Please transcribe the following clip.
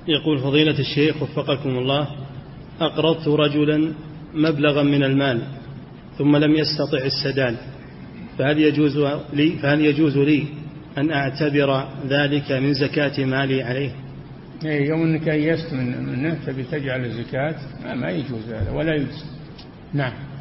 يقول فضيلة الشيخ وفقكم الله، أقرضت رجلا مبلغا من المال ثم لم يستطع السداد، فهل يجوز لي أن أعتبر ذلك من زكاة مالي عليه؟ يوم أنك أيست منه تبي تجعل الزكاة ما يجوز هذا ولا يجوز. نعم.